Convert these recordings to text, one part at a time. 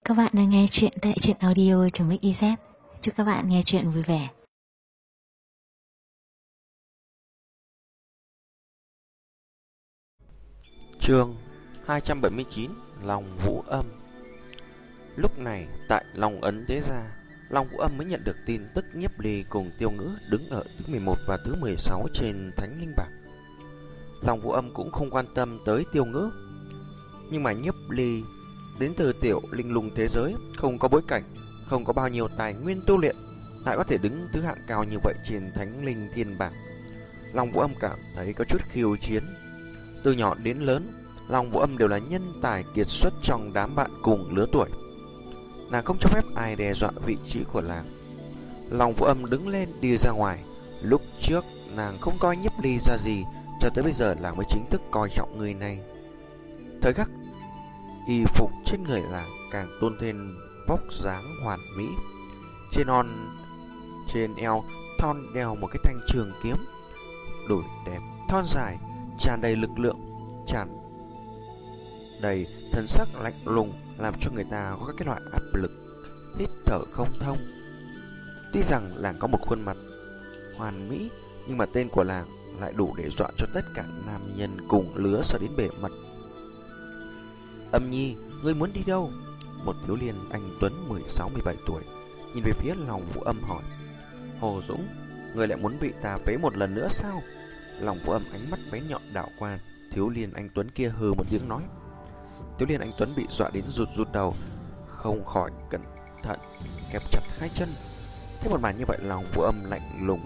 Các bạn đang nghe chuyện tại truyện audio.mix.iz. Chúc các bạn nghe chuyện vui vẻ. Chương 279 Long Vũ Âm. Lúc này tại Long Ấn Thế Gia, Long Vũ Âm mới nhận được tin tức Nhiếp Ly cùng Tiêu Ngữ đứng ở thứ 11 và thứ 16 trên Thánh Linh Bảng. Long Vũ Âm cũng không quan tâm tới Tiêu Ngữ, nhưng mà Nhiếp Ly đến từ tiểu linh lung thế giới, không có bối cảnh, không có bao nhiêu tài nguyên tu luyện, lại có thể đứng thứ hạng cao như vậy trên Thánh Linh Thiên Bảng. Long Vũ Âm cảm thấy có chút khiêu chiến. Từ nhỏ đến lớn, Long Vũ Âm đều là nhân tài kiệt xuất trong đám bạn cùng lứa tuổi. Nàng không cho phép ai đe dọa vị trí của nàng. Long Vũ Âm đứng lên đi ra ngoài. Lúc trước nàng không coi Nhiếp Ly ra gì, cho tới bây giờ nàng mới chính thức coi trọng người này. Thời khắc y phục trên người nàng càng tôn thêm vóc dáng hoàn mỹ. Trên eo thon đeo một cái thanh trường kiếm, đùi đẹp thon dài, tràn đầy lực lượng, tràn đầy thần sắc lạnh lùng, làm cho người ta có cái loại áp lực hít thở không thông. Tuy rằng nàng có một khuôn mặt hoàn mỹ, nhưng mà tên của nàng lại đủ để dọa cho tất cả nam nhân cùng lứa sợ đến bề mặt. Âm Nhi, ngươi muốn đi đâu? Một thiếu niên anh tuấn 16-17 tuổi nhìn về phía Long Vũ Âm hỏi. Hồ Dũng, ngươi lại muốn bị ta phế một lần nữa sao? Long Vũ Âm ánh mắt bé nhọn đảo qua thiếu niên anh tuấn kia, hừ một tiếng nói. Thiếu niên anh tuấn bị dọa đến rụt đầu, không khỏi cẩn thận kẹp chặt hai chân. Thế một màn như vậy, Long Vũ Âm lạnh lùng.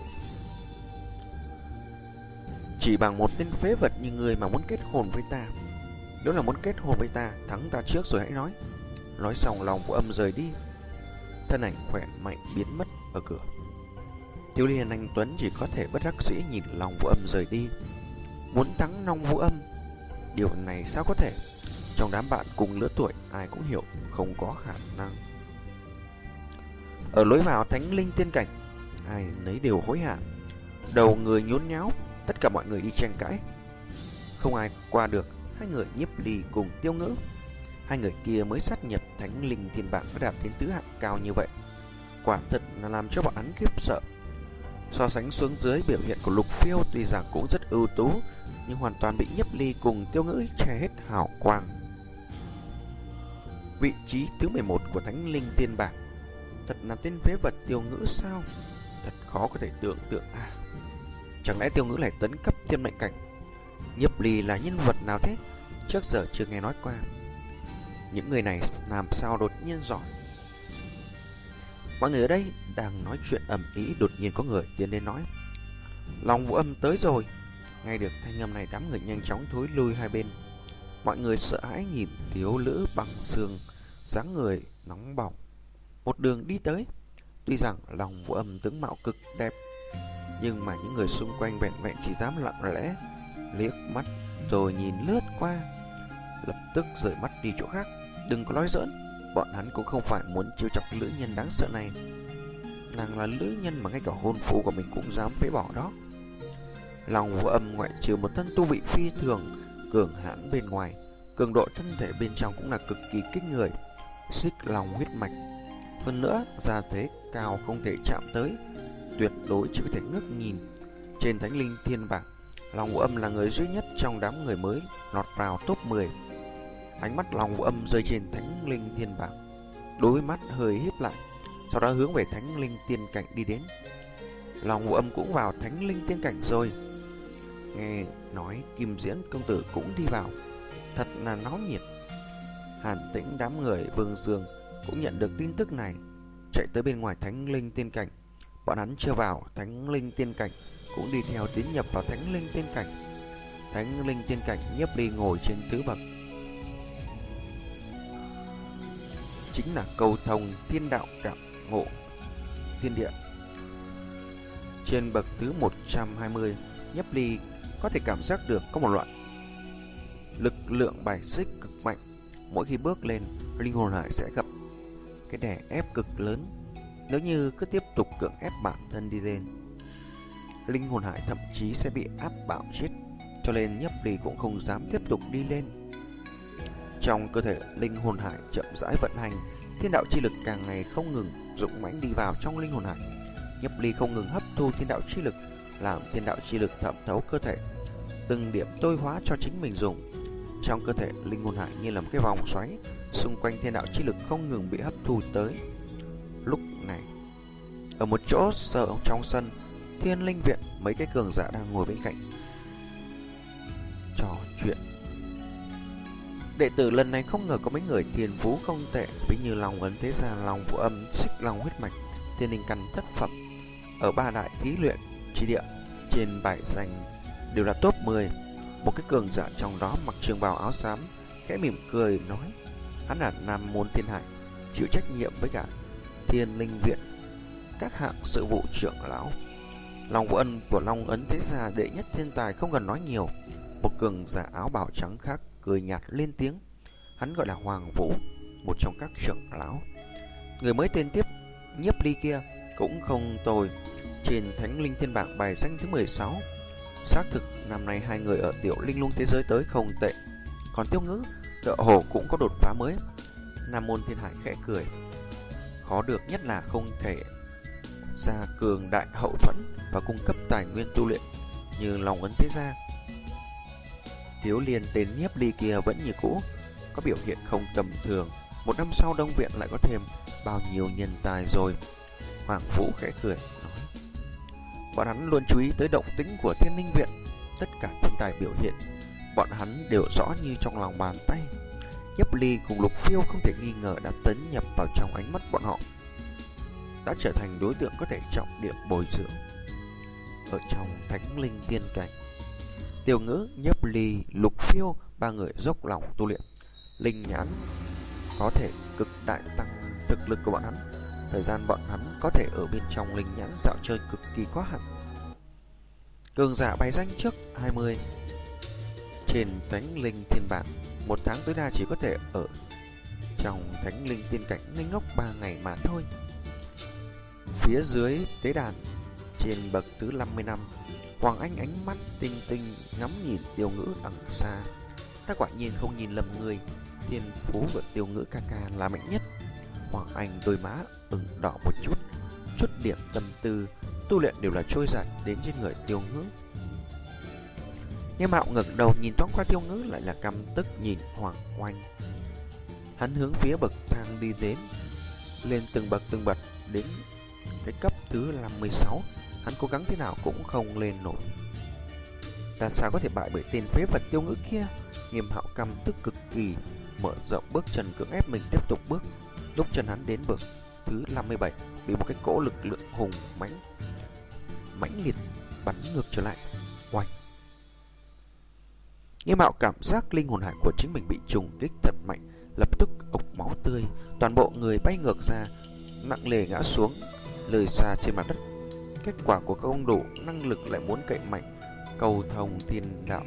Chỉ bằng một tên phế vật như ngươi mà muốn kết hôn với ta? Nếu là muốn kết hôn với ta, thắng ta trước rồi hãy nói. Nói xong, Long Vũ Âm rời đi, thân ảnh khỏe mạnh biến mất ở cửa. Thiếu niên anh tuấn chỉ có thể bất đắc dĩ nhìn Long Vũ Âm rời đi. Muốn thắng Long Vũ Âm, điều này sao có thể? Trong đám bạn cùng lứa tuổi, ai cũng hiểu không có khả năng. Ở lối vào Thánh Linh Tiên Cảnh, ai nấy đều hối hả, đầu người nhốn nháo, tất cả mọi người đi tranh cãi, không ai qua được hai người Nhiếp Ly cùng Tiêu Ngữ. Hai người kia mới sát nhập Thánh Linh Thiên Bảng đã đạt đến tứ hạng cao như vậy, quả thật là làm cho bọn hắn khiếp sợ. So sánh xuống dưới, biểu hiện của Lục Phiêu tuy rằng cũng rất ưu tú, nhưng hoàn toàn bị Nhiếp Ly cùng Tiêu Ngữ che hết hào quang. Vị trí thứ 11 của Thánh Linh Thiên Bảng, thật là tên phế vật Tiêu Ngữ sao? Thật khó có thể tưởng tượng à. Chẳng lẽ Tiêu Ngữ lại tấn cấp thiên mệnh cảnh? Nhiếp Ly là nhân vật nào thế? Trước giờ chưa nghe nói qua. Những người này làm sao đột nhiên giỏi? Mọi người ở đây đang nói chuyện ầm ĩ, đột nhiên có người tiến đến nói. Long Vũ Âm tới rồi. Nghe được thanh âm này, đám người nhanh chóng thối lui hai bên. Mọi người sợ hãi nhìn thiếu nữ bằng xương, dáng người nóng bỏng một đường đi tới. Tuy rằng Long Vũ Âm tướng mạo cực đẹp, nhưng mà những người xung quanh vẹn vẹn chỉ dám lặng lẽ liếc mắt rồi nhìn lướt qua, lập tức rời mắt đi chỗ khác. Đừng có nói giỡn, bọn hắn cũng không phải muốn trêu chọc nữ nhân đáng sợ này. Nàng là nữ nhân mà ngay cả hôn phu của mình cũng dám phế bỏ đó. Long Vũ Âm ngoại trừ một thân tu vị phi thường cường hãn bên ngoài, cường độ thân thể bên trong cũng là cực kỳ kinh người, xích long huyết mạch. Hơn nữa, gia thế cao không thể chạm tới, tuyệt đối chỉ có thể ngước nhìn. Trên Thánh Linh Thiên Bảng, Long Vũ Âm là người duy nhất trong đám người mới lọt vào top 10. Ánh mắt Long Vũ Âm rơi trên Thánh Linh Thiên Bảng, đôi mắt hơi híp lại, sau đó hướng về Thánh Linh Tiên Cảnh đi đến. Long Vũ Âm cũng vào Thánh Linh Tiên Cảnh rồi. Nghe nói Kim Diễn công tử cũng đi vào, thật là náo nhiệt. Hàn Tĩnh đám người Vương Dương cũng nhận được tin tức này, chạy tới bên ngoài Thánh Linh Tiên Cảnh. Bọn hắn chưa vào Thánh Linh Tiên Cảnh cũng đi theo tiến nhập vào Thánh Linh Tiên Cảnh. Thánh Linh Tiên Cảnh, Nhiếp Ly ngồi trên tứ bậc, chính là cầu thông thiên đạo cảm ngộ thiên địa. Trên bậc thứ 120, Nhiếp Ly có thể cảm giác được có một loại lực lượng bài xích cực mạnh. Mỗi khi bước lên, linh hồn hải sẽ gặp cái đè ép cực lớn. Nếu như cứ tiếp tục cưỡng ép bản thân đi lên, linh hồn hải thậm chí sẽ bị áp bạo chết. Cho nên Nhiếp Ly cũng không dám tiếp tục đi lên. Trong cơ thể linh hồn hải chậm rãi vận hành, thiên đạo chi lực càng ngày không ngừng dũng mãnh đi vào trong linh hồn hải. Nhiếp Ly không ngừng hấp thu thiên đạo chi lực, làm thiên đạo chi lực thẩm thấu cơ thể, từng điểm tôi hóa cho chính mình dùng. Trong cơ thể linh hồn hải như là một cái vòng xoáy, xung quanh thiên đạo chi lực không ngừng bị hấp thu tới. Lúc này, ở một chỗ sở trong sân Thiên Linh Viện, mấy cái cường giả đang ngồi bên cạnh trò chuyện. Đệ tử lần này không ngờ có mấy người thiên phú không tệ, ví như Long Ấn Thế Gia, Long Vũ Âm, Xích Long Huyết Mạch, Thiên Linh Căn thất phẩm ở ba đại thí luyện chi địa trên bài danh đều là top 10. Một cái cường giả trong đó mặc trường bào áo xám khẽ mỉm cười nói, hắn là Nam Môn Thiên Hải, chịu trách nhiệm với cả Thiên Linh Viện các hạng sự vụ trưởng lão. Long Vũ Ân của Long Ấn Thế Gia đệ nhất thiên tài không cần nói nhiều. Một cường giả áo bào trắng khác cười nhạt lên tiếng, hắn gọi là Hoàng Vũ, một trong các trưởng lão. Người mới tên tiếp Nhiếp Ly kia cũng không tồi, trên Thánh Linh Thiên Bảng bài danh thứ 16. Xác thực năm nay hai người ở tiểu linh lung thế giới tới không tệ. Còn Tiêu Ngữ, tựa hồ cũng có đột phá mới. Nam Môn Thiên Hải khẽ cười, khó được nhất là không thể ra cường đại hậu thuẫn và cung cấp tài nguyên tu luyện như Long Ấn Thế Gia. Thiếu liên tên Nhiếp Ly kia vẫn như cũ, có biểu hiện không tầm thường. Một năm sau Đông Viện lại có thêm bao nhiêu nhân tài rồi. Hoàng Vũ khẽ cười nói, bọn hắn luôn chú ý tới động tĩnh của Thiên Linh Viện. Tất cả thiên tài biểu hiện, bọn hắn đều rõ như trong lòng bàn tay. Nhiếp Ly cùng Lục Phiêu không thể nghi ngờ đã tấn nhập vào trong ánh mắt bọn họ, đã trở thành đối tượng có thể trọng điểm bồi dưỡng ở trong Thánh Linh Tiên Cảnh. Tiêu Ngữ, Nhiếp Ly, Lục Phiêu, ba người dốc lòng tu luyện. Linh nhãn có thể cực đại tăng thực lực của bọn hắn. Thời gian bọn hắn có thể ở bên trong linh nhãn dạo chơi cực kỳ có hạn. Cường giả bài danh trước 20 trên Thánh Linh Thiên Bảng, một tháng tối đa chỉ có thể ở trong Thánh Linh Tiên Cảnh ngây ngốc 3 ngày mà thôi. Phía dưới tế đàn, trên bậc thứ 55, Hoàng Anh ánh mắt tinh tinh ngắm nhìn Tiêu Ngữ đằng xa. Ta quả nhiên không nhìn lầm người, thiên phú của Tiêu Ngữ ca ca là mạnh nhất. Hoàng Anh đôi má ửng đỏ một chút điểm tâm tư tu luyện đều là trôi giạt đến trên người Tiêu Ngữ. Nhưng Mạo ngẩng đầu nhìn thoáng qua Tiêu Ngữ lại là căm tức nhìn Hoàng Oanh. Hắn hướng phía bậc thang đi đến, lên từng bậc đến cái cấp thứ 56. Hắn cố gắng thế nào cũng không lên nổi. Ta sao có thể bại bởi tên phế vật Tiêu Ngữ kia? Nghiêm Hạo căm tức cực kỳ, mở rộng bước chân cưỡng ép mình tiếp tục bước. Lúc chân hắn đến bậc thứ 57, bị một cái cỗ lực lượng hùng mãnh liệt bắn ngược trở lại. Oanh! Nghiêm Hạo cảm giác linh hồn hải của chính mình bị trùng kích thật mạnh, lập tức ộc máu tươi, toàn bộ người bay ngược ra, nặng nề ngã xuống, lơi xa trên mặt đất. Kết quả của không đủ năng lực lại muốn cậy mạnh, cầu thông thiên đạo.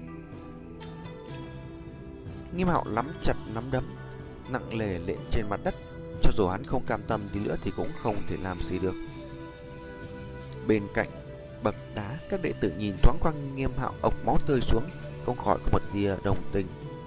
Nghiêm Hạo nắm chặt nắm đấm, nặng nề lệ trên mặt đất. Cho dù hắn không cam tâm đi nữa thì cũng không thể làm gì được. Bên cạnh bậc đá, các đệ tử nhìn thoáng qua Nghiêm Hạo ộc máu tươi xuống, không khỏi có một tia đồng tình.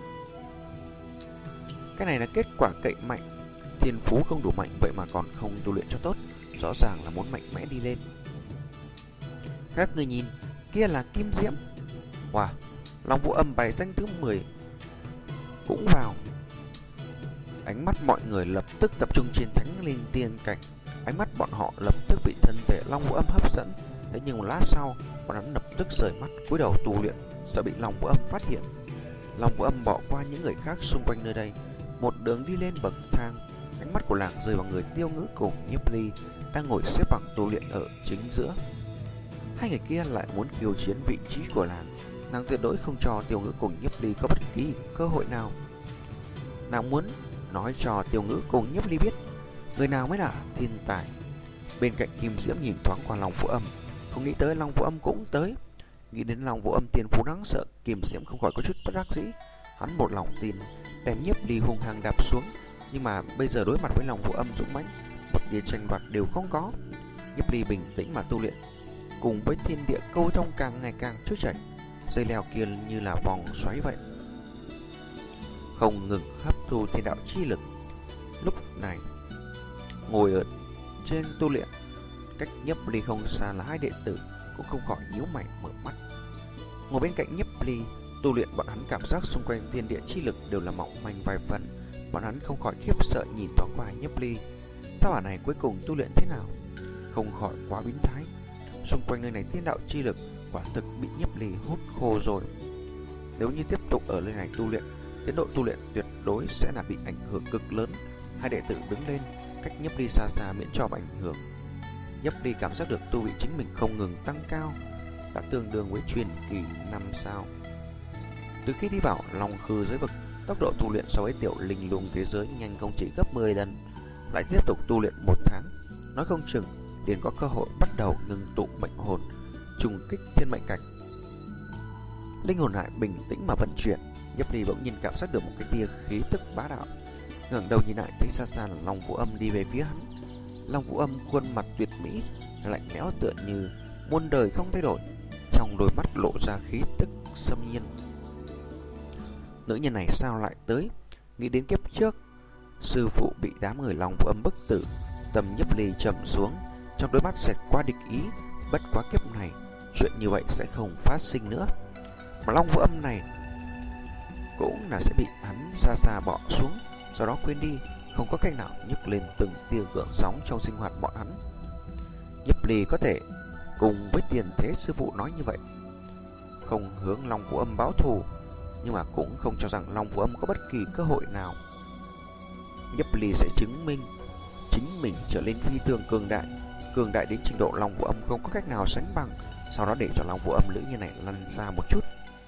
Cái này là kết quả cậy mạnh. Thiên phú không đủ mạnh vậy mà còn không tu luyện cho tốt, rõ ràng là muốn mạnh mẽ đi lên. Các người nhìn, kia là Kim Diễm. Wow, Long Vũ Âm bài danh thứ 10 cũng vào. Ánh mắt mọi người lập tức tập trung trên Thánh Linh Tiên Cảnh. Ánh mắt bọn họ lập tức bị thân thể Long Vũ Âm hấp dẫn. Thế nhưng một lát sau, bọn hắn lập tức rời mắt cúi đầu tu luyện, sợ bị Long Vũ Âm phát hiện. Long Vũ Âm bỏ qua những người khác xung quanh nơi đây, một đường đi lên bậc thang. Ánh mắt của nàng rơi vào người Tiêu Ngữ cùng Nhiếp Ly đang ngồi xếp bằng tu luyện ở chính giữa. Hai người kia lại muốn khiêu chiến vị trí của nàng tuyệt đối không cho Tiêu Ngữ cùng Nhiếp Ly có bất kỳ cơ hội nào. Nàng muốn nói cho Tiêu Ngữ cùng Nhiếp Ly biết người nào mới là thiên tài. Bên cạnh Kim Diễm nhìn thoáng qua Long Vũ Âm, không nghĩ tới Long Vũ Âm cũng tới. Nghĩ đến Long Vũ Âm tiền phú đáng sợ, Kim Diễm không khỏi có chút bất đắc dĩ. Hắn một lòng tin đem Nhiếp Ly hung hăng đạp xuống, nhưng mà bây giờ đối mặt với Long Vũ Âm dũng mãnh, một tia tranh đoạt đều không có. Nhiếp Ly bình tĩnh mà tu luyện, cùng với thiên địa câu thông càng ngày càng trôi chảy. Dây leo kia như là vòng xoáy vậy, không ngừng hấp thu thiên đạo chi lực. Lúc này ngồi ở trên tu luyện cách Nhấp Ly không xa là hai đệ tử cũng không khỏi nhíu mày mở mắt. Ngồi bên cạnh Nhấp Ly tu luyện, bọn hắn cảm giác xung quanh thiên địa chi lực đều là mỏng manh vài phần. Bọn hắn không khỏi khiếp sợ nhìn thoáng qua Nhấp Ly. Sao hỏa này cuối cùng tu luyện thế nào? Không khỏi quá biến thái. Xung quanh nơi này thiên đạo chi lực quả thực bị Nhấp Ly hút khô rồi. Nếu như tiếp tục ở nơi này tu luyện, tiến độ tu luyện tuyệt đối sẽ là bị ảnh hưởng cực lớn. Hai đệ tử đứng lên, cách Nhấp Ly xa xa miễn cho ảnh hưởng. Nhấp Ly cảm giác được tu vị chính mình không ngừng tăng cao, đã tương đương với truyền kỳ 5 sao. Từ khi đi vào Long Khư giới vực, tốc độ tu luyện so với tiểu linh lung thế giới nhanh không chỉ gấp 10 lần. Lại tiếp tục tu luyện 1 tháng, nói không chừng liền có cơ hội bắt đầu ngưng tụ mệnh hồn, trùng kích thiên mệnh cảnh. Linh hồn lại bình tĩnh mà vận chuyển, Nhấp Ly bỗng nhiên cảm giác được một cái tia khí tức bá đạo. Ngẩng đầu nhìn lại thấy xa xa là Long Vũ Âm đi về phía hắn. Long Vũ Âm khuôn mặt tuyệt mỹ, lạnh lẽo tựa như muôn đời không thay đổi, trong đôi mắt lộ ra khí tức xâm nhiên. Nữ nhân này sao lại tới? Nghĩ đến kiếp trước sư phụ bị đám người Long Vũ Âm bức tử, tâm Nhấp Ly trầm xuống, trong đôi mắt xẹt qua địch ý. Bất quá kiếp này chuyện như vậy sẽ không phát sinh nữa, mà Long Vũ Âm này cũng là sẽ bị hắn xa xa bỏ xuống, sau đó quên đi, không có cách nào nhấc lên từng tia gợn sóng trong sinh hoạt bọn hắn. Nhấp Ly có thể cùng với tiền thế sư phụ nói như vậy, không hướng Long Vũ Âm báo thù, nhưng mà cũng không cho rằng Long Vũ Âm có bất kỳ cơ hội nào. Nhấp Ly sẽ chứng minh chính mình trở lên phi thường cường đại đến trình độ Long Vũ Âm không có cách nào sánh bằng, sau đó để cho Long Vũ Âm nữ như này lăn ra một chút.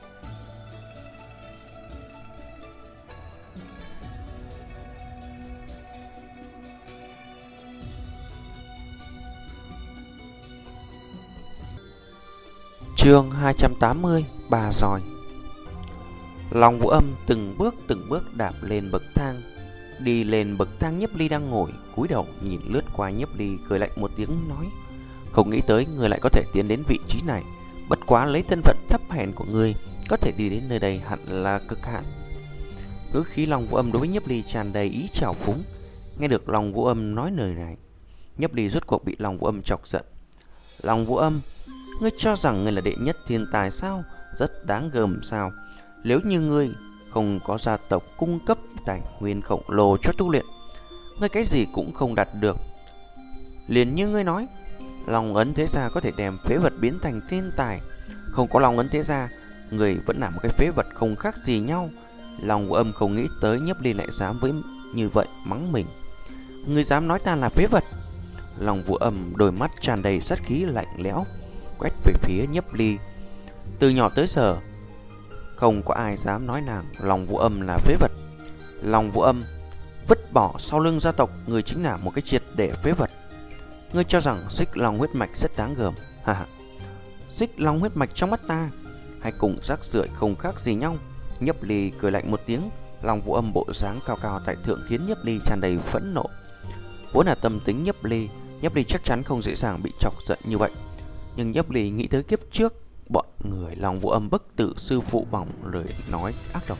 Chương 280: Bà Giỏi. Long Vũ Âm từng bước đạp lên bậc thang. Đi lên bậc thang, Nhấp Ly đang ngồi cúi đầu nhìn lướt qua Nhấp Ly, cười lạnh một tiếng nói: "Không nghĩ tới người lại có thể tiến đến vị trí này. Bất quá lấy thân phận thấp hèn của người, có thể đi đến nơi đây hẳn là cực hạn." Ngữ khí Long Vũ Âm đối với Nhấp Ly tràn đầy ý trào phúng. Nghe được Long Vũ Âm nói lời này, Nhấp Ly rốt cuộc bị Long Vũ Âm chọc giận. "Long Vũ Âm, ngươi cho rằng ngươi là đệ nhất thiên tài sao? Rất đáng gờm sao? Nếu như ngươi không có gia tộc cung cấp tài nguyên khổng lồ cho tu luyện, ngươi cái gì cũng không đạt được. Liền như ngươi nói, Long Ấn Thế Gia có thể đem phế vật biến thành thiên tài. Không có Long Ấn Thế Gia, người vẫn là một cái phế vật không khác gì nhau." Long Vũ Âm không nghĩ tới Nhấp Ly lại dám với như vậy mắng mình. "Ngươi dám nói ta là phế vật?" Long Vũ Âm đôi mắt tràn đầy sát khí lạnh lẽo quét về phía Nhấp Ly. Từ nhỏ tới giờ không có ai dám nói nàng Long Vũ Âm là phế vật. Long Vũ Âm vứt bỏ sau lưng gia tộc, người chính là một cái triệt để phế vật. Ngươi cho rằng Xích Long huyết mạch rất đáng gờm? Ha, Xích Long huyết mạch trong mắt ta hay cùng rác rưởi không khác gì nhau. Nhấp Ly cười lạnh một tiếng. Long Vũ Âm bộ dáng cao cao tại thượng khiến Nhấp Ly tràn đầy phẫn nộ. Vốn là tâm tính Nhấp Ly chắc chắn không dễ dàng bị chọc giận như vậy. Nhưng Nhấp Ly nghĩ tới kiếp trước bọn người Long Vũ Âm bức tử sư phụ bằng lời nói ác độc.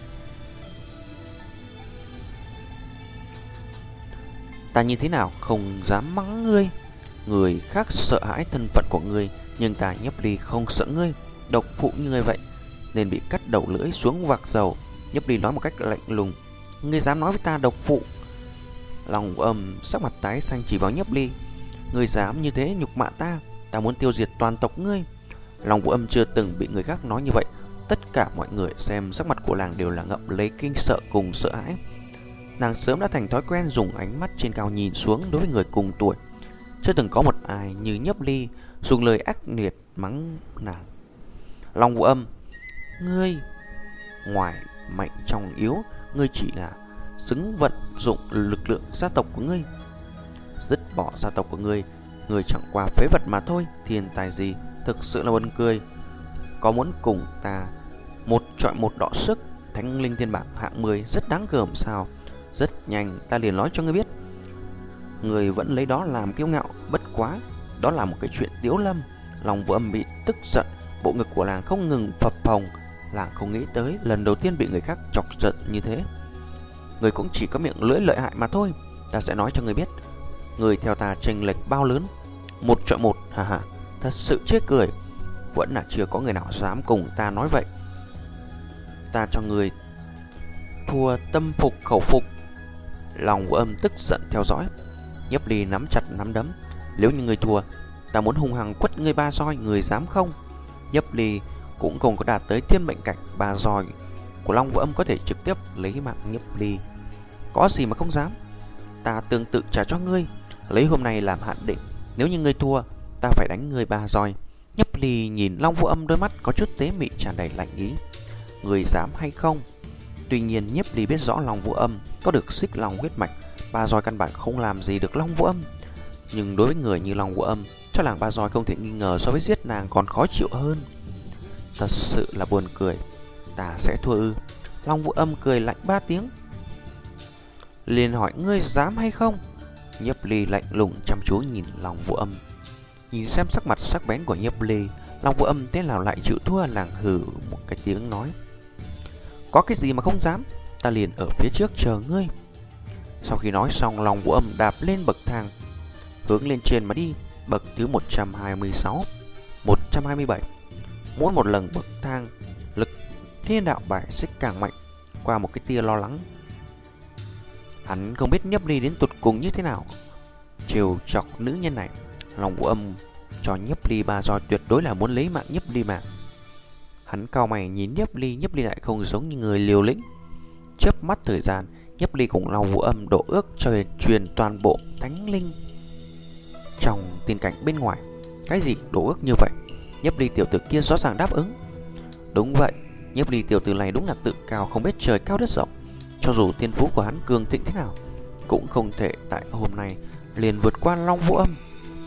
Ta như thế nào không dám mắng ngươi. Người khác sợ hãi thân phận của ngươi, nhưng ta Nhấp Ly không sợ ngươi. Độc phụ như ngươi vậy nên bị cắt đầu lưỡi xuống vạc dầu. Nhấp Ly nói một cách lạnh lùng. Ngươi dám nói với ta độc phụ? Long Vũ Âm sắc mặt tái xanh chỉ vào Nhấp Ly. Ngươi dám như thế nhục mạ ta, ta muốn tiêu diệt toàn tộc ngươi. Long Vũ Âm chưa từng bị người khác nói như vậy. Tất cả mọi người xem sắc mặt của nàng đều là ngậm lấy kinh sợ cùng sợ hãi. Nàng sớm đã thành thói quen dùng ánh mắt trên cao nhìn xuống đối với người cùng tuổi. Chưa từng có một ai như Nhấp Ly dùng lời ác liệt mắng nàng. Long Vũ Âm, ngươi ngoài mạnh trong yếu, ngươi chỉ là xứng vận dụng lực lượng gia tộc của ngươi. Dứt bỏ gia tộc của ngươi, ngươi chẳng qua phế vật mà thôi. Thiên tài gì, thực sự là buồn cười. Có muốn cùng ta một chọi một đọ sức Thánh Linh Thiên Bảng hạng 10 rất đáng gờm sao? Rất nhanh ta liền nói cho ngươi biết. Ngươi vẫn lấy đó làm kiêu ngạo. Bất quá đó là một cái chuyện tiếu lâm. Long Vũ Âm bị tức giận, bộ ngực của nàng không ngừng phập phồng. Nàng không nghĩ tới lần đầu tiên bị người khác chọc giận như thế. Ngươi cũng chỉ có miệng lưỡi lợi hại mà thôi. Ta sẽ nói cho ngươi biết, người theo ta chênh lệch bao lớn, 1-1, hà hà, thật sự chê cười. Vẫn là chưa có người nào dám cùng ta nói vậy. Ta cho người thua tâm phục khẩu phục. Lòng Vũ Âm tức giận theo dõi. Nhiếp Ly nắm chặt nắm đấm. Nếu như người thua, ta muốn hung hăng quất ngươi 3 roi, người dám không? Nhiếp Ly cũng không có đạt tới thiên mệnh cảnh, 3 roi của Long Vũ Âm có thể trực tiếp lấy mạng Nhiếp Ly. Có gì mà không dám. Ta tương tự trả cho ngươi, lấy hôm nay làm hạn định. Nếu như ngươi thua, ta phải đánh ngươi 3 roi. Nhiếp Ly nhìn Long Vũ Âm, đôi mắt có chút tế mị tràn đầy lạnh ý. Người dám hay không? Tuy nhiên Nhiếp Ly biết rõ Long Vũ Âm có được xích long huyết mạch, 3 roi căn bản không làm gì được Long Vũ Âm. Nhưng đối với người như Long Vũ Âm, cho làng 3 roi không thể nghi ngờ so với giết nàng còn khó chịu hơn. Thật sự là buồn cười. Ta sẽ thua ư? Long Vũ Âm cười lạnh 3 tiếng, liền hỏi ngươi dám hay không? Nhiếp Ly lạnh lùng chăm chú nhìn Long Vũ Âm. Nhìn xem sắc mặt sắc bén của Nhiếp Ly, Long Vũ Âm thế nào lại chịu thua? Làng hừ một cái tiếng nói, có cái gì mà không dám, ta liền ở phía trước chờ ngươi. Sau khi nói xong, Long Vũ Âm đạp lên bậc thang, hướng lên trên mà đi. Bậc thứ 126, 127. Mỗi một lần bậc thang, lực thiên đạo bài xích càng mạnh. Qua một cái tia lo lắng, hắn không biết Nhiếp Ly đến tụt cùng như thế nào. Trêu chọc nữ nhân này, Long Vũ Âm cho Nhiếp Ly 3 roi tuyệt đối là muốn lấy mạng Nhiếp Ly mà. Hắn cau mày nhìn Nhiếp Ly lại không giống như người liều lĩnh. Chớp mắt thời gian, Nhiếp Ly cùng Long Vũ Âm độ ước cho truyền toàn bộ thánh linh trong tiên cảnh bên ngoài. Cái gì độ ước như vậy? Nhiếp Ly tiểu tử kia rõ ràng đáp ứng. Đúng vậy, Nhiếp Ly tiểu tử này đúng là tự cao không biết trời cao đất rộng. Cho dù tiên phú của hắn cường thịnh thế nào, cũng không thể tại hôm nay liền vượt qua Long Vũ Âm.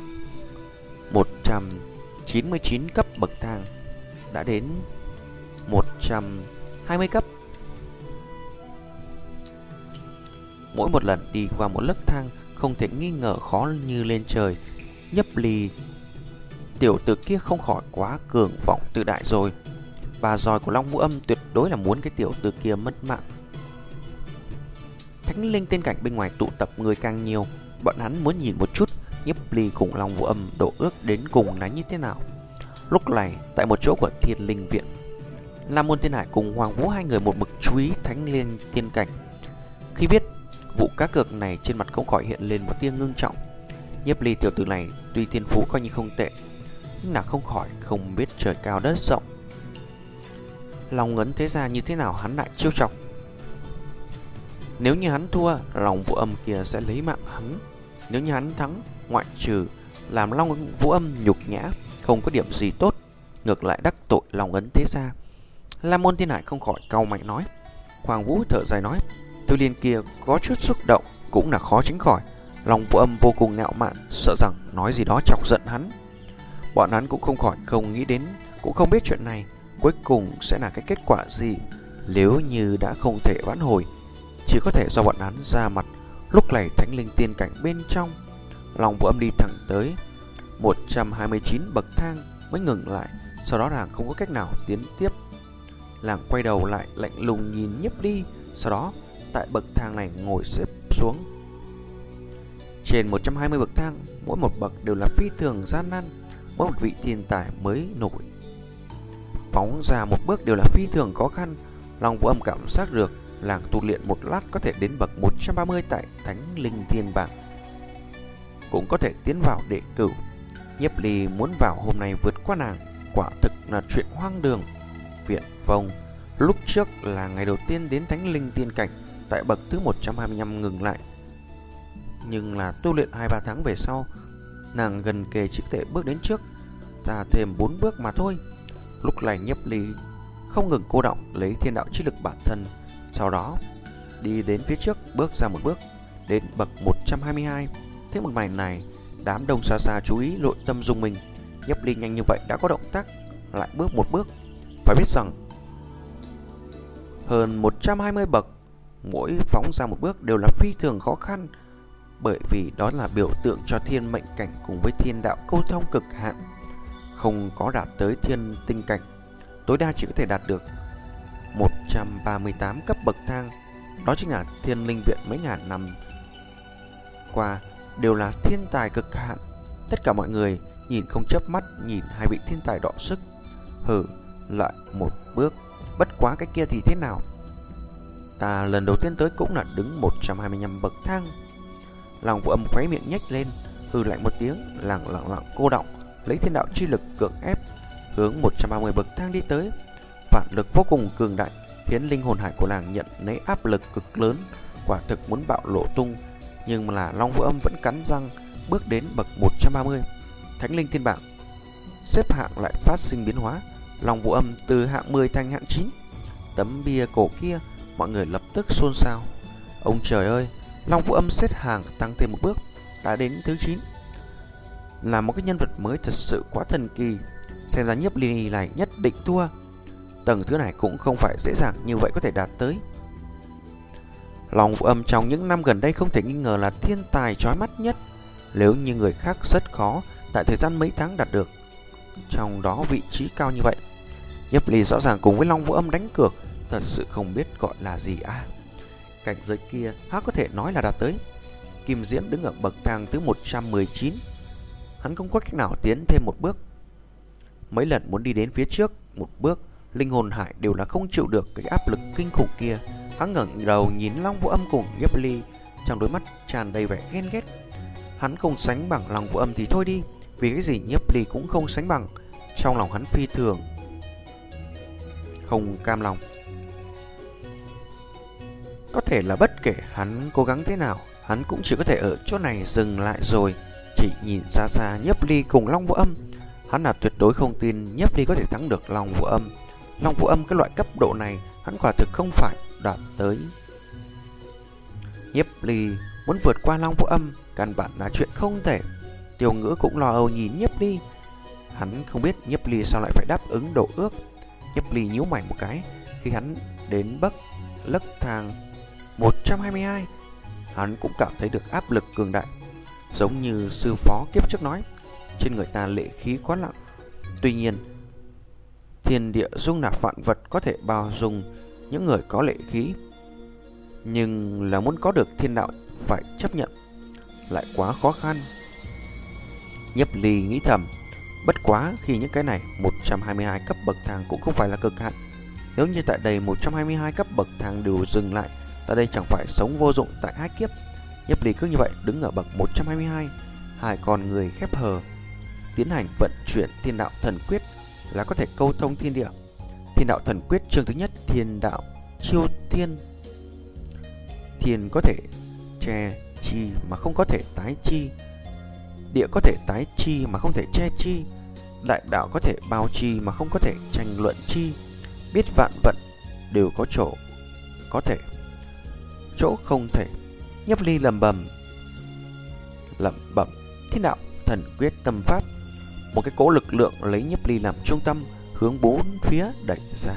199 cấp bậc thang đã đến 120 cấp. Mỗi một lần đi qua một nấc thang không thể nghi ngờ khó như lên trời. Nhiếp Ly tiểu tử kia không khỏi quá cường vọng tự đại rồi. Và roi của Long Vũ Âm tuyệt đối là muốn cái tiểu tử kia mất mạng. Thánh linh tiên cảnh bên ngoài tụ tập người càng nhiều, bọn hắn muốn nhìn một chút Nhiếp Ly cùng Long Vũ Âm độ ước đến cùng là như thế nào. Lúc này tại một chỗ của Thiên Linh Viện, Lam Môn Thiên Hải cùng Hoàng Vũ hai người một mực chú ý thánh linh tiên cảnh. Khi biết vụ cá cược này, trên mặt không khỏi hiện lên một tia ngưng trọng. Nhiếp Ly tiểu tử này tuy thiên phú coi như không tệ, nhưng là không khỏi không biết trời cao đất rộng. Long ấn thế ra như thế nào hắn lại chiêu chọc. Nếu như hắn thua, Long Vũ Âm kia sẽ lấy mạng hắn. Nếu như hắn thắng, ngoại trừ làm Long Vũ Âm nhục nhã, không có điểm gì tốt, ngược lại đắc tội Long ấn thế ra. Lam Môn Thiên Hải không khỏi cau mày nói. Hoàng Vũ thở dài nói, Tư Liên kia có chút xúc động cũng là khó tránh khỏi. Long Vũ Âm vô cùng ngạo mạn, sợ rằng nói gì đó chọc giận hắn. Bọn hắn cũng không khỏi không nghĩ đến, cũng không biết chuyện này cuối cùng sẽ là cái kết quả gì. Nếu như đã không thể vãn hồi, chỉ có thể do bọn hắn ra mặt. Lúc này thánh linh tiên cảnh bên trong, Long Vũ Âm đi thẳng tới 129 bậc thang mới ngừng lại. Sau đó nàng không có cách nào tiến tiếp. Nàng quay đầu lại lạnh lùng nhìn Nhiếp Ly, sau đó tại bậc thang này ngồi xếp xuống. Trên 120 bậc thang, mỗi một bậc đều là phi thường gian nan. Mỗi một vị thiên tài mới nổi phóng ra một bước đều là phi thường khó khăn. Long Vũ Âm cảm giác được làng tu luyện một lát có thể đến bậc 130 tại Thánh Linh Thiên Bảng, cũng có thể tiến vào đệ cửu. Nhiếp Ly muốn vào hôm nay vượt qua nàng, quả thực là chuyện hoang đường. Viện Vông lúc trước là ngày đầu tiên đến Thánh Linh Tiên Cảnh, tại bậc thứ 125 ngừng lại. Nhưng là tu luyện 2-3 tháng về sau, nàng gần kề chỉ có thể bước đến trước, ra thêm 4 bước mà thôi. Lúc này Nhiếp Ly không ngừng cô đọng lấy thiên đạo chi lực bản thân, sau đó đi đến phía trước, bước ra một bước, đến bậc 122. Thế một màn này, đám đông xa xa chú ý, nội tâm rung mình. Nhiếp Ly nhanh như vậy đã có động tác, lại bước một bước. Phải biết rằng hơn 120 bậc, mỗi phóng ra một bước đều là phi thường khó khăn, bởi vì đó là biểu tượng cho thiên mệnh cảnh cùng với thiên đạo câu thông cực hạn. Không có đạt tới thiên tinh cảnh, tối đa chỉ có thể đạt được 138 cấp bậc thang. Đó chính là Thiên Linh Viện mấy ngàn năm qua đều là thiên tài cực hạn. Tất cả mọi người nhìn không chớp mắt nhìn hai vị thiên tài đọ sức. Hừ, lại một bước. Bất quá cái kia thì thế nào? Ta lần đầu tiên tới cũng là đứng 125 bậc thang. Lòng Vũ Âm khóe miệng nhếch lên, hừ lại một tiếng, lặng cô động, lấy thiên đạo chi lực cưỡng ép hướng 130 bậc thang đi tới. Phản lực vô cùng cường đại, khiến linh hồn hải của nàng nhận lấy áp lực cực lớn, quả thực muốn bạo lộ tung. Nhưng mà là Long Vũ Âm vẫn cắn răng bước đến bậc 130. Thánh linh thiên bảng xếp hạng lại phát sinh biến hóa, Long Vũ Âm từ hạng 10 thành hạng 9. Tấm bia cổ kia, mọi người lập tức xôn xao. Ông trời ơi, Long Vũ Âm xếp hạng tăng thêm một bước, đã đến thứ 9. Là một cái nhân vật mới thật sự quá thần kỳ. Xem ra Nhiếp Ly này nhất định thua. Tầng thứ này cũng không phải dễ dàng như vậy có thể đạt tới. Long Vũ Âm trong những năm gần đây không thể nghi ngờ là thiên tài chói mắt nhất. Nếu như người khác rất khó tại thời gian mấy tháng đạt được trong đó vị trí cao như vậy. Nhiếp Ly rõ ràng cùng với Long Vũ Âm đánh cược, thật sự không biết gọi là gì à. Cảnh giới kia há có thể nói là đạt tới. Kim Diễm đứng ở bậc thang thứ 119. Hắn không có cách nào tiến thêm một bước. Mấy lần muốn đi đến phía trước một bước, linh hồn hải đều là không chịu được cái áp lực kinh khủng kia. Hắn ngẩng đầu nhìn Long Vũ Âm cùng Nhiếp Ly, trong đôi mắt tràn đầy vẻ ghen ghét. Hắn không sánh bằng Long Vũ Âm thì thôi đi, vì cái gì Nhiếp Ly cũng không sánh bằng. Trong lòng hắn phi thường không cam lòng. Có thể là bất kể hắn cố gắng thế nào, hắn cũng chỉ có thể ở chỗ này dừng lại rồi. Chỉ nhìn xa xa Nhiếp Ly cùng Long Vũ Âm, hắn là tuyệt đối không tin Nhiếp Ly có thể thắng được Long Vũ Âm. Long Vũ Âm cái loại cấp độ này hắn quả thực không phải đạt tới. Nhiếp Ly muốn vượt qua Long Vũ Âm căn bản là chuyện không thể. Tiêu Ngữ cũng lo âu nhìn Nhiếp Ly. Hắn không biết Nhiếp Ly sao lại phải đáp ứng đồ ước. Nhiếp Ly nhíu mày một cái khi hắn đến lấc thang 122. Hắn cũng cảm thấy được áp lực cường đại, giống như sư phó kiếp trước nói, trên người ta lệ khí quá nặng. Tuy nhiên, thiên địa dung nạp vạn vật có thể bao dung những người có lệ khí, nhưng là muốn có được thiên đạo phải chấp nhận lại quá khó khăn. Nhiếp Ly nghĩ thầm, bất quá khi những cái này 122 cấp bậc thang cũng không phải là cực hạn. Nếu như tại đây 122 cấp bậc thang đều dừng lại, tại đây chẳng phải sống vô dụng tại hai kiếp. Nhiếp Ly cứ như vậy đứng ở bậc 122, hai con người khép hờ, tiến hành vận chuyển thiên đạo thần quyết là có thể câu thông thiên địa. Thiên đạo thần quyết chương thứ nhất, thiên đạo chiêu thiên. Thiên có thể che chi mà không có thể tái chi, địa có thể tái chi mà không thể che chi, đại đạo có thể bao chi mà không có thể tranh luận chi. Biết vạn vận đều có chỗ có thể, chỗ không thể. Nhiếp Ly lẩm bẩm thiên đạo thần quyết tâm pháp. Một cái cỗ lực lượng lấy Nhiếp Ly làm trung tâm, hướng bốn phía đẩy ra.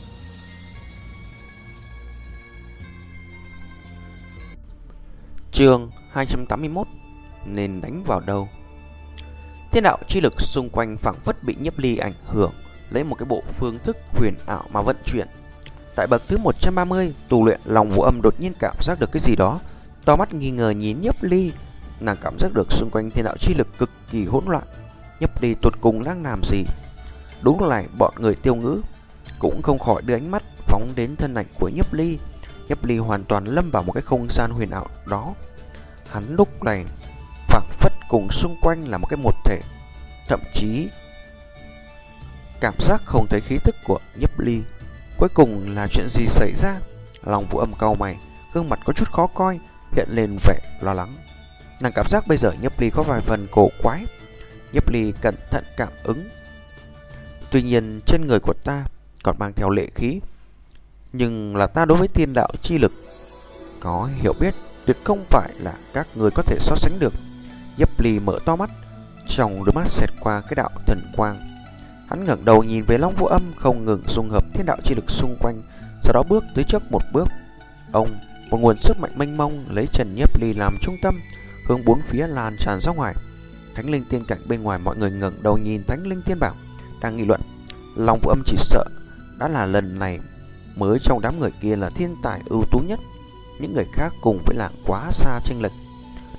Chương 281, nên đánh vào đâu? Thiên đạo chi lực xung quanh phảng phất bị Nhiếp Ly ảnh hưởng, lấy một cái bộ phương thức huyền ảo mà vận chuyển. Tại bậc thứ 130, tu luyện Long Vũ Âm đột nhiên cảm giác được cái gì đó, to mắt nghi ngờ nhìn Nhiếp Ly. Nàng cảm giác được xung quanh thiên đạo chi lực cực kỳ hỗn loạn. Nhiếp Ly tụt cùng đang làm gì? Đúng là bọn người Tiêu Ngữ cũng không khỏi đưa ánh mắt phóng đến thân ảnh của Nhiếp Ly. Nhiếp Ly hoàn toàn lâm vào một cái không gian huyền ảo đó. Hắn lúc này phảng phất cùng xung quanh là một cái một thể, thậm chí cảm giác không thấy khí tức của Nhiếp Ly. Cuối cùng là chuyện gì xảy ra? Long Vũ Âm cau mày, gương mặt có chút khó coi, hiện lên vẻ lo lắng. Nàng cảm giác bây giờ Nhiếp Ly có vài phần cổ quái. Nhiếp Ly cẩn thận cảm ứng. Tuy nhiên trên người của ta còn mang theo lệ khí, nhưng là ta đối với thiên đạo chi lực có hiểu biết, tuyệt không phải là các người có thể so sánh được. Nhiếp Ly mở to mắt, trong đôi mắt xẹt qua cái đạo thần quang. Hắn ngẩng đầu nhìn về Long Vũ Âm, không ngừng dung hợp thiên đạo chi lực xung quanh, sau đó bước tới trước một bước. Một nguồn sức mạnh mênh mông lấy Trần Nhiếp Ly làm trung tâm, hướng bốn phía lan tràn ra ngoài. Thánh linh tiên cảnh bên ngoài, mọi người ngẩng đầu nhìn Thánh linh tiên bảng, đang nghị luận. Long Vũ Âm chỉ sợ đã là lần này mới trong đám người kia là thiên tài ưu tú nhất, những người khác cùng với làng quá xa chênh lệch.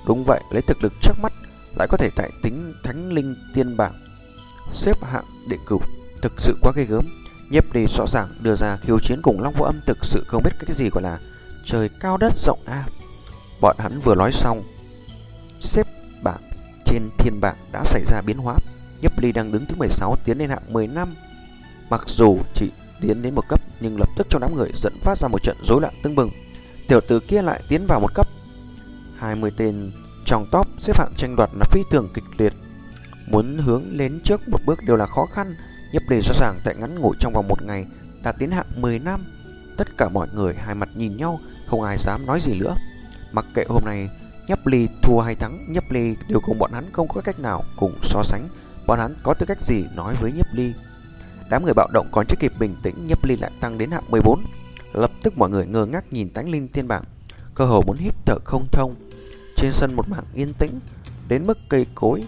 Đúng vậy, lấy thực lực trước mắt lại có thể tại tính thánh linh tiên bảng xếp hạng đệ cửu, thực sự quá ghê gớm. Nhiếp Ly rõ ràng đưa ra khiêu chiến cùng Long Vũ Âm, thực sự không biết cái gì gọi là trời cao đất rộng a. Bọn hắn vừa nói xong, xếp bảng trên thiên bảng đã xảy ra biến hóa. Nhiếp Ly đang đứng thứ 16 tiến lên hạng 15. Mặc dù chỉ tiến đến một cấp, nhưng lập tức trong đám người dẫn phát ra một trận rối loạn tưng bừng. Tiểu tử kia lại tiến vào một cấp. 20 tên trong top xếp hạng tranh đoạt là phi thường kịch liệt, muốn hướng lên trước một bước đều là khó khăn. Nhiếp Ly rõ ràng tại ngắn ngủi trong vòng một ngày đạt đến hạng 10 năm. Tất cả mọi người hai mặt nhìn nhau, không ai dám nói gì nữa. Mặc kệ hôm nay Nhiếp Ly thua hay thắng, Nhiếp Ly đều cùng bọn hắn không có cách nào cùng so sánh. Bọn hắn có tư cách gì nói với Nhiếp Ly? Đám người bạo động còn chưa kịp bình tĩnh, Nhiếp Ly lại tăng đến hạng 14. Lập tức mọi người ngơ ngác nhìn Thánh Linh Tiên Bảng, cơ hồ muốn hít thở không thông. Trên sân một mảng yên tĩnh đến mức cây cối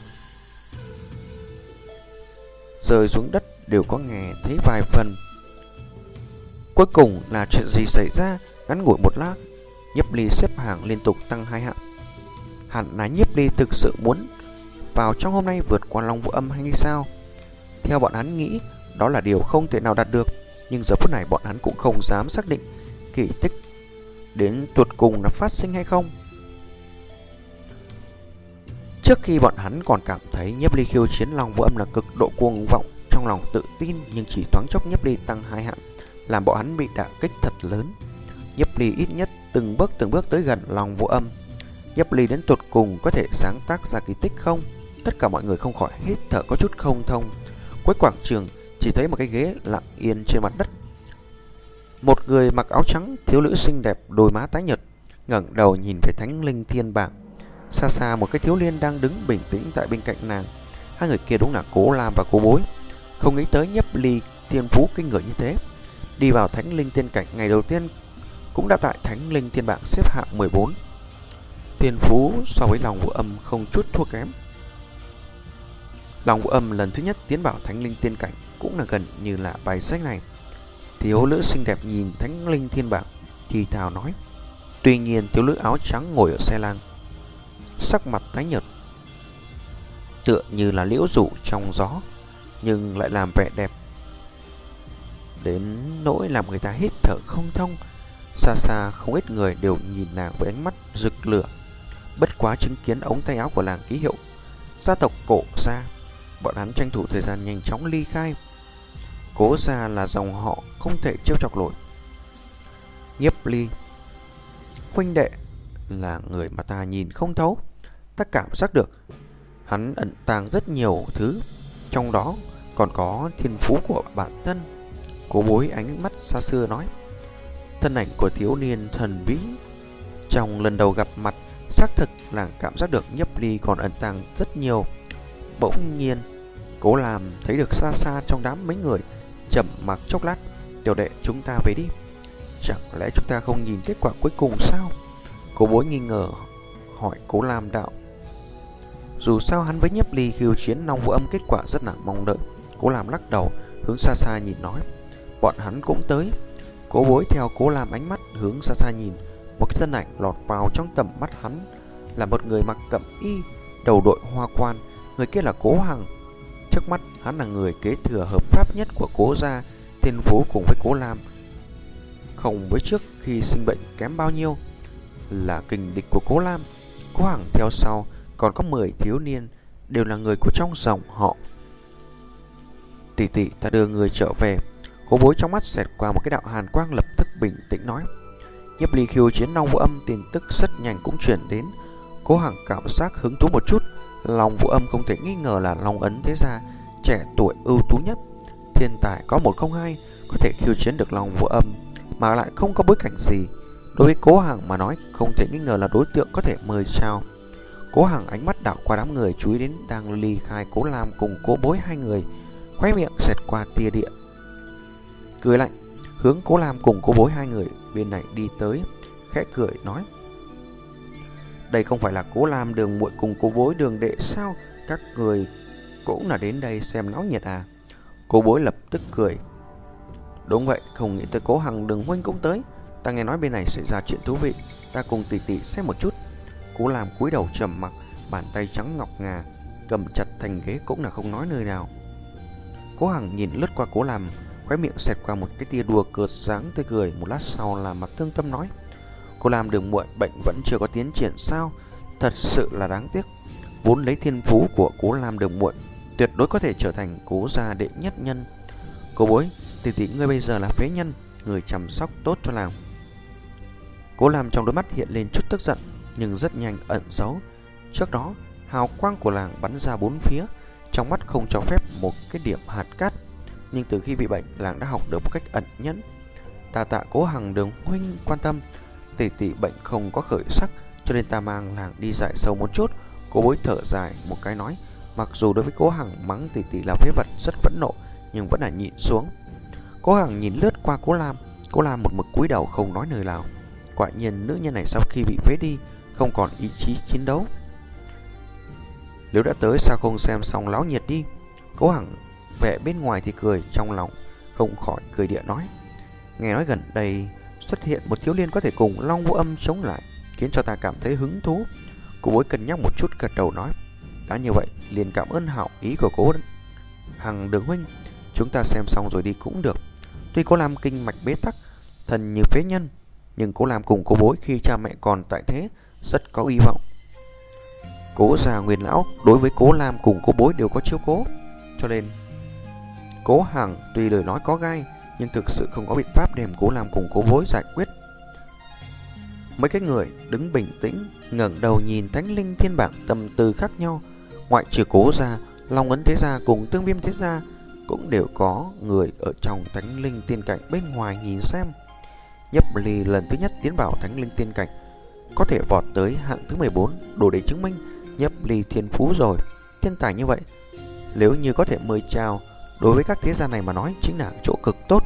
rơi xuống đất đều có nghe thấy vài phần. Cuối cùng là chuyện gì xảy ra? Ngắn ngủi một lát, Nhiếp Ly xếp hạng liên tục tăng 2 hạng. Hẳn là Nhiếp Ly thực sự muốn vào trong hôm nay vượt qua Long Vũ Âm hay sao? Theo bọn hắn nghĩ, đó là điều không thể nào đạt được. Nhưng giờ phút này bọn hắn cũng không dám xác định kỳ tích đến tuột cùng đã phát sinh hay không. Trước khi bọn hắn còn cảm thấy Nhiếp Ly khiêu chiến Long Vũ Âm là cực độ cuồng vọng, trong lòng tự tin, nhưng chỉ thoáng chốc Nhiếp Ly tăng 2 hạng, làm bọn hắn bị đả kích thật lớn. Nhiếp Ly ít nhất từng bước tới gần Long Vũ Âm. Nhiếp Ly đến tuột cùng có thể sáng tác ra kỳ tích không? Tất cả mọi người không khỏi hít thở có chút không thông. Cuối quảng trường chỉ thấy một cái ghế lặng yên trên mặt đất. Một người mặc áo trắng, thiếu nữ xinh đẹp, đôi má tái nhợt, ngẩng đầu nhìn về Thánh Linh Thiên Bảng. Xa xa một cái thiếu niên đang đứng bình tĩnh tại bên cạnh nàng. Hai người kia đúng là Cố Lam và Cố Bối. Không nghĩ tới Nhiếp Ly thiên phú kinh người như thế, đi vào Thánh Linh Tiên cảnh ngày đầu tiên cũng đã tại Thánh Linh Thiên Bảng xếp hạng 14. Thiên phú so với Long Vũ Âm không chút thua kém. Long Vũ Âm lần thứ nhất tiến vào Thánh Linh Tiên cảnh cũng là gần như là bài sách này. Thiếu nữ xinh đẹp nhìn Thánh Linh Thiên Bảng thì thào nói. Tuy nhiên thiếu nữ áo trắng ngồi ở xe lang, sắc mặt tái nhợt, tựa như là liễu rủ trong gió, nhưng lại làm vẻ đẹp đến nỗi làm người ta hít thở không thông. Xa xa không ít người đều nhìn nàng với ánh mắt rực lửa. Bất quá chứng kiến ống tay áo của làng ký hiệu gia tộc Cổ gia, bọn hắn tranh thủ thời gian nhanh chóng ly khai. Cố gia là dòng họ không thể trêu chọc nổi. Nhiếp Ly huynh đệ là người mà ta nhìn không thấu. Ta cảm giác được hắn ẩn tàng rất nhiều thứ, trong đó còn có thiên phú của bản thân. Cố Bối ánh mắt xa xưa nói. Thân ảnh của thiếu niên thần bí trong lần đầu gặp mặt xác thực là cảm giác được Nhiếp Ly còn ẩn tàng rất nhiều. Bỗng nhiên Cố Lam thấy được xa xa trong đám mấy người, chậm mặc chốc lát. Tiểu đệ, chúng ta về đi. Chẳng lẽ chúng ta không nhìn kết quả cuối cùng sao? Cố Bối nghi ngờ hỏi Cố Lam đạo. Dù sao hắn với Nhiếp Ly khiêu chiến Long Vũ Âm kết quả rất là mong đợi. Cố Lam lắc đầu hướng xa xa nhìn nói. Bọn hắn cũng tới. Cố Bối theo Cố Lam ánh mắt hướng xa xa nhìn. Một cái thân ảnh lọt vào trong tầm mắt hắn là một người mặc cẩm y, đầu đội hoa quan. Người kia là Cố Hằng. Trước mắt hắn là người kế thừa hợp pháp nhất của Cố gia. Thiên phú cùng với Cố Lam không với trước khi sinh bệnh kém bao nhiêu, là kình địch của Cố Lam. Cố Hằng theo sau còn có 10 thiếu niên, đều là người của trong dòng họ. Tỷ tỷ, ta đưa người trở về. Cố Bối trong mắt xẹt qua một cái đạo hàn quang, lập tức bình tĩnh nói. Nhiếp Ly khiêu chiến Long Vũ Âm tin tức rất nhanh cũng truyền đến. Cố Hằng cảm giác hứng thú một chút. Long Vũ Âm không thể nghi ngờ là Long Ấn thế gia trẻ tuổi ưu tú nhất, thiên tài có 102, có thể khiêu chiến được Long Vũ Âm mà lại không có bối cảnh gì. Đối với Cố Hằng mà nói, không thể nghi ngờ là đối tượng có thể mời chào. Cố Hằng ánh mắt đảo qua đám người, chú ý đến đang ly khai Cố Lam cùng Cố Bối hai người, khóe miệng xẹt qua tia điện cười lạnh, hướng Cố Lam cùng Cố Bối hai người bên này đi tới, khẽ cười nói. Đây không phải là Cố Lam đường muội cùng Cố Bối đường đệ sao? Các người cũng là đến đây xem náo nhiệt à? Cố Bối lập tức cười. Đúng vậy, không nghĩ tới Cố Hằng đường huynh cũng tới. Ta nghe nói bên này xảy ra chuyện thú vị, ta cùng tỷ tỷ xem một chút. Cố Lam cúi đầu trầm mặc, bàn tay trắng ngọc ngà cầm chặt thành ghế cũng là không nói lời nào. Cố Hằng nhìn lướt qua Cố Lam, khóe miệng xẹt qua một cái tia đùa cợt dáng tươi cười. Một lát sau là mặt thương tâm nói: Cố Lam đường muội bệnh vẫn chưa có tiến triển sao? Thật sự là đáng tiếc. Vốn lấy thiên phú của Cố Lam đường muội tuyệt đối có thể trở thành Cố gia đệ nhất nhân. Cô Bối, tỷ tỷ ngươi bây giờ là phế nhân, người chăm sóc tốt cho làng. Cố Lam trong đôi mắt hiện lên chút tức giận, nhưng rất nhanh ẩn giấu. Trước đó, hào quang của làng bắn ra bốn phía, trong mắt không cho phép một cái điểm hạt cát. Nhưng từ khi bị bệnh, làng đã học được một cách ẩn nhẫn. Đa tạ Cố Hằng đường huynh quan tâm. Tỷ tỷ bệnh không có khởi sắc, cho nên ta mang làng đi dại sâu một chút. Cô Bối thở dài một cái nói, mặc dù đối với Cố Hằng mắng tỷ tỷ là phế vật rất phẫn nộ, nhưng vẫn là nhịn xuống. Cố Hằng nhìn lướt qua Cố Lam. Cố Lam một mực cúi đầu không nói lời nào. Quả nhiên nữ nhân này sau khi bị phế đi không còn ý chí chiến đấu. Nếu đã tới sao không xem xong láo nhiệt đi. Cố Hằng vẻ bên ngoài thì cười, trong lòng không khỏi cười địa nói, nghe nói gần đây xuất hiện một thiếu niên có thể cùng Long Vũ Âm chống lại, khiến cho ta cảm thấy hứng thú. Cô Bối cân nhắc một chút gật đầu nói, đã như vậy liền cảm ơn hảo ý của Cố Hằng đường huynh, chúng ta xem xong rồi đi cũng được. Tuy Cố Lam kinh mạch bế tắc, thần như phế nhân, nhưng Cố Lam cùng Cố Bối khi cha mẹ còn tại thế rất có hy vọng. Cố gia nguyên lão đối với Cố Lam cùng Cố Bối đều có chiếu cố, cho nên Cố Hằng tuy lời nói có gai, nhưng thực sự không có biện pháp đem Cố Lam cùng Cố Bối giải quyết. Mấy cái người đứng bình tĩnh, ngẩng đầu nhìn Thánh Linh Thiên Bảng, tâm tư khác nhau. Ngoại trừ Cố gia, Long Ấn Thế gia cùng Tương Viêm Thế gia cũng đều có người ở trong Thánh Linh Tiên Cảnh bên ngoài nhìn xem. Nhấp Ly lần thứ nhất tiến vào Thánh Linh Tiên Cảnh, có thể vọt tới hạng thứ 14, đủ để chứng minh Nhấp Ly thiên phú rồi. Thiên tài như vậy, nếu như có thể mời chào, đối với các thế gia này mà nói chính là chỗ cực tốt.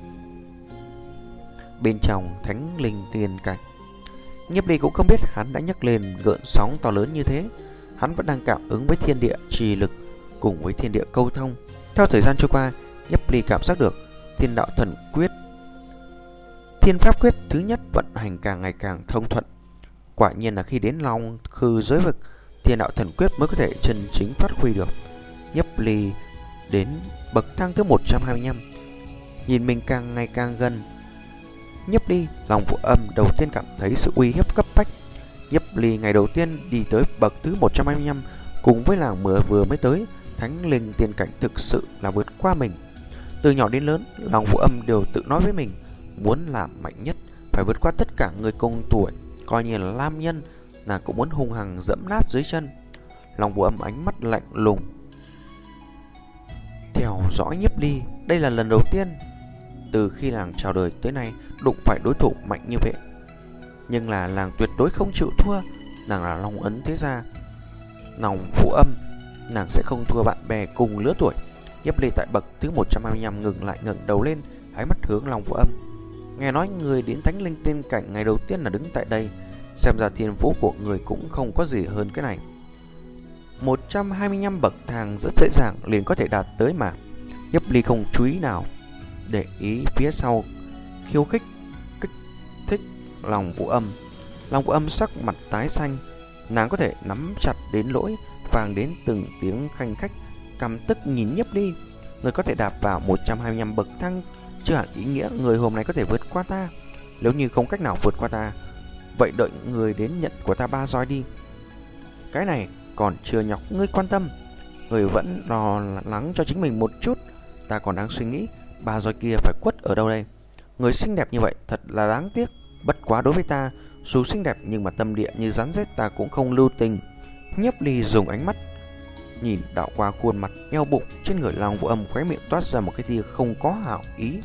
Bên trong Thánh Linh Tiên Cảnh, Nhiếp Ly cũng không biết hắn đã nhấc lên gợn sóng to lớn như thế. Hắn vẫn đang cảm ứng với thiên địa trì lực cùng với thiên địa câu thông. Theo thời gian trôi qua, Nhiếp Ly cảm giác được Thiên Đạo Thần Quyết, Thiên Pháp Quyết thứ nhất vận hành càng ngày càng thông thuận. Quả nhiên là khi đến Long Khư giới vực, Thiên Đạo Thần Quyết mới có thể chân chính phát huy được. Nhiếp Ly đến bậc thang thứ 125, nhìn mình càng ngày càng gần. Nhiếp Ly, Long Vũ Âm đầu tiên cảm thấy sự uy hiếp cấp bách. Nhiếp Ly ngày đầu tiên đi tới bậc thứ 125, cùng với làng vừa mới tới Thánh Linh Tiên Cảnh, thực sự là vượt qua mình. Từ nhỏ đến lớn, Long Vũ Âm đều tự nói với mình, muốn làm mạnh nhất, phải vượt qua tất cả người cùng tuổi, coi như là lam nhân, nàng cũng muốn hung hăng dẫm nát dưới chân. Long Vũ Âm ánh mắt lạnh lùng theo dõi Nhiếp Ly. Đây là lần đầu tiên từ khi làng chào đời tới nay đụng phải đối thủ mạnh như vậy. Nhưng là làng tuyệt đối không chịu thua. Nàng là Long Ấn Thế gia, Long Vũ Âm, nàng sẽ không thua bạn bè cùng lứa tuổi. Nhiếp Ly tại bậc thứ 125 ngừng lại, ngẩng đầu lên, ánh mắt hướng Long Vũ Âm. Nghe nói người đến Thánh Linh Tiên Cảnh ngày đầu tiên là đứng tại đây, xem ra thiên phú của người cũng không có gì hơn cái này. 125 bậc thang rất dễ dàng liền có thể đạt tới mà. Nhiếp Ly không chú ý nào để ý phía sau khiêu khích, kích thích Long Vũ Âm. Long Vũ Âm sắc mặt tái xanh, nàng có thể nắm chặt đến lỗi vàng đến từng tiếng khanh khách, căm tức nhìn Nhiếp Ly. Người có thể đạp vào 125 bậc thang chưa hẳn ý nghĩa người hôm nay có thể vượt qua ta. Nếu như không cách nào vượt qua ta, vậy đợi người đến nhận của ta 3 roi đi. Cái này còn chưa nhọc ngươi quan tâm. Người vẫn lo lắng cho chính mình một chút. Ta còn đang suy nghĩ 3 roi kia phải quất ở đâu đây. Người xinh đẹp như vậy thật là đáng tiếc. Bất quá đối với ta, dù xinh đẹp nhưng mà tâm địa như rắn rết ta cũng không lưu tình. Nhiếp Ly dùng ánh mắt nhìn đảo qua khuôn mặt eo bụng trên người Long Vũ Âm, khóe miệng toát ra một cái tia không có hảo ý.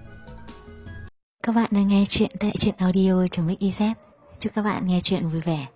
Các bạn đang nghe chuyện tại truyện audio.mix.iz. Chúc các bạn nghe chuyện vui vẻ.